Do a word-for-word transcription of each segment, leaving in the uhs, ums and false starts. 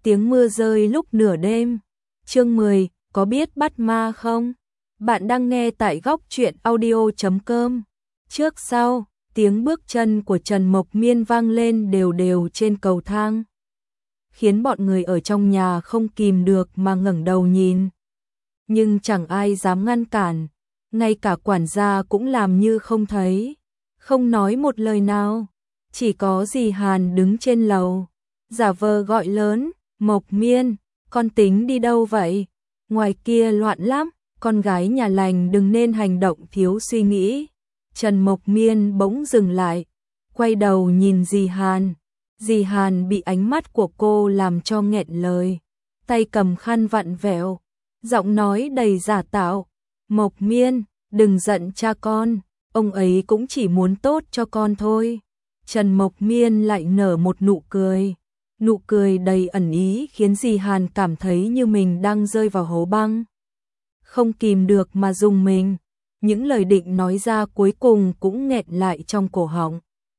tiếng mưa rơi lúc nửa đêm. Chương mười, có biết bắt ma không? Bạn đang nghe tại góc truyện audio chấm com. Trước sau, tiếng bước chân của Trần Mộc Miên vang lên đều đều trên cầu thang, khiến bọn người ở trong nhà không kìm được mà ngẩng đầu nhìn. Nhưng chẳng ai dám ngăn cản, ngay cả quản gia cũng làm như không thấy, không nói một lời nào. Chỉ có dì Hàn đứng trên lầu, giả vờ gọi lớn, Mộc Miên, con tính đi đâu vậy? Ngoài kia loạn lắm, con gái nhà lành đừng nên hành động thiếu suy nghĩ. Trần Mộc Miên bỗng dừng lại, quay đầu nhìn dì Hàn. Dì Hàn bị ánh mắt của cô làm cho nghẹn lời, tay cầm khăn vặn vẹo, giọng nói đầy giả tạo. Mộc Miên, đừng giận cha con, ông ấy cũng chỉ muốn tốt cho con thôi. Trần Mộc Miên lại nở một nụ cười, nụ cười đầy ẩn ý khiến dì Hàn cảm thấy như mình đang rơi vào hố băng. Không kìm được mà rùng mình, những lời định nói ra cuối cùng cũng nghẹn lại trong cổ họng.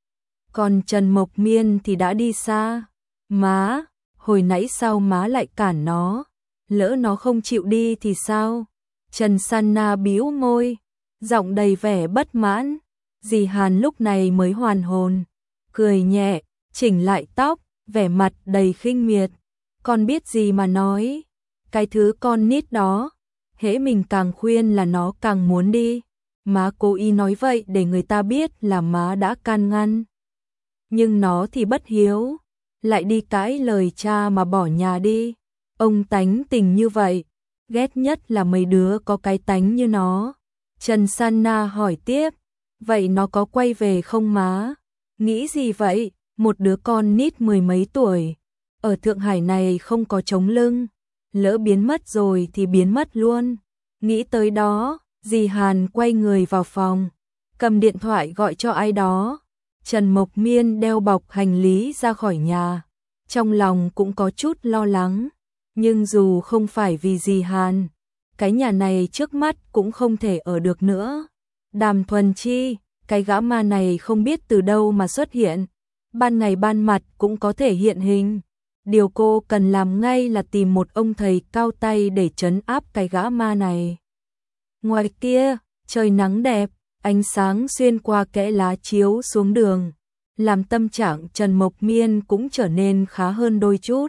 Còn Trần Mộc Miên thì đã đi xa. Má, hồi nãy sao má lại cản nó? Lỡ nó không chịu đi thì sao? Trần Sanna bĩu môi, giọng đầy vẻ bất mãn. Dì Hàn lúc này mới hoàn hồn, cười nhẹ, chỉnh lại tóc, vẻ mặt đầy khinh miệt. Con biết gì mà nói, cái thứ con nít đó, hễ mình càng khuyên là nó càng muốn đi. Má cố ý nói vậy để người ta biết là má đã can ngăn. Nhưng nó thì bất hiếu, lại đi cãi lời cha mà bỏ nhà đi. Ông tánh tình như vậy, ghét nhất là mấy đứa có cái tánh như nó. Trần Sanna hỏi tiếp, vậy nó có quay về không má? Nghĩ gì vậy, một đứa con nít mười mấy tuổi, ở Thượng Hải này không có chống lưng, lỡ biến mất rồi thì biến mất luôn. Nghĩ tới đó, dì Hàn quay người vào phòng, cầm điện thoại gọi cho ai đó. Trần Mộc Miên đeo bọc hành lý ra khỏi nhà, trong lòng cũng có chút lo lắng, nhưng dù không phải vì dì Hàn, cái nhà này trước mắt cũng không thể ở được nữa. Đàm Thuần Chi, cái gã ma này không biết từ đâu mà xuất hiện, ban ngày ban mặt cũng có thể hiện hình. Điều cô cần làm ngay là tìm một ông thầy cao tay để trấn áp cái gã ma này. Ngoài kia, trời nắng đẹp, ánh sáng xuyên qua kẽ lá chiếu xuống đường, làm tâm trạng Trần Mộc Miên cũng trở nên khá hơn đôi chút.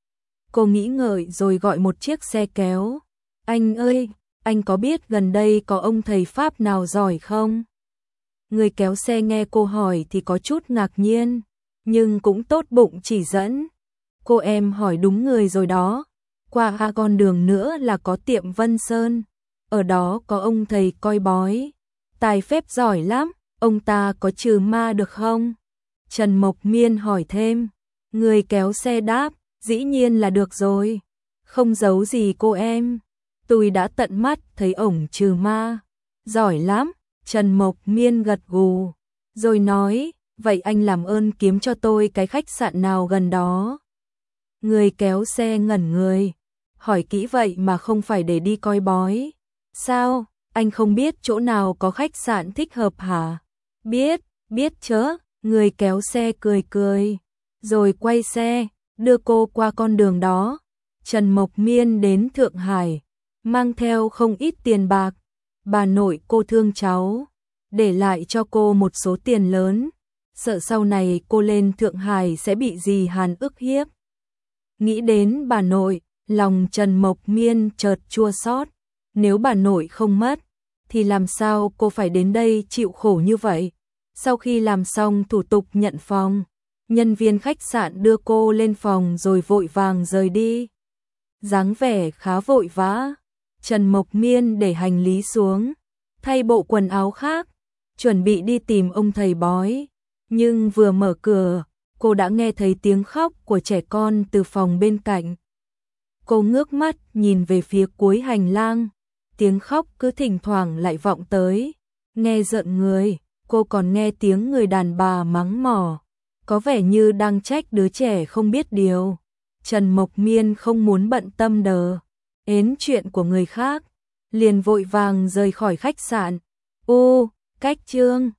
Cô nghĩ ngợi rồi gọi một chiếc xe kéo. Anh ơi, anh có biết gần đây có ông thầy Pháp nào giỏi không? Người kéo xe nghe cô hỏi thì có chút ngạc nhiên, nhưng cũng tốt bụng chỉ dẫn. Cô em hỏi đúng người rồi đó, qua hai con đường nữa là có tiệm Vân Sơn, ở đó có ông thầy coi bói, tài phép giỏi lắm, ông ta có trừ ma được không? Trần Mộc Miên hỏi thêm. Người kéo xe đáp, dĩ nhiên là được rồi, không giấu gì cô em, tôi đã tận mắt thấy ổng trừ ma, giỏi lắm. Trần Mộc Miên gật gù, rồi nói, vậy anh làm ơn kiếm cho tôi cái khách sạn nào gần đó. Người kéo xe ngẩn người, hỏi kỹ vậy mà không phải để đi coi bói. Sao, anh không biết chỗ nào có khách sạn thích hợp hả? Biết, biết chớ, người kéo xe cười cười, rồi quay xe, đưa cô qua con đường đó. Trần Mộc Miên đến Thượng Hải, mang theo không ít tiền bạc. Bà nội cô thương cháu, để lại cho cô một số tiền lớn, sợ sau này cô lên Thượng Hải sẽ bị dì Hàn ức hiếp. Nghĩ đến bà nội, lòng Trần Mộc Miên chợt chua xót. Nếu bà nội không mất, thì làm sao cô phải đến đây chịu khổ như vậy? Sau khi làm xong thủ tục nhận phòng, nhân viên khách sạn đưa cô lên phòng rồi vội vàng rời đi. Dáng vẻ khá vội vã, Trần Mộc Miên để hành lý xuống, thay bộ quần áo khác, chuẩn bị đi tìm ông thầy bói. Nhưng vừa mở cửa, cô đã nghe thấy tiếng khóc của trẻ con từ phòng bên cạnh. Cô ngước mắt nhìn về phía cuối hành lang, tiếng khóc cứ thỉnh thoảng lại vọng tới, nghe rợn người. Cô còn nghe tiếng người đàn bà mắng mỏ, có vẻ như đang trách đứa trẻ không biết điều. Trần Mộc Miên không muốn bận tâm đờ ến chuyện của người khác, liền vội vàng rời khỏi khách sạn. Ô, cách chương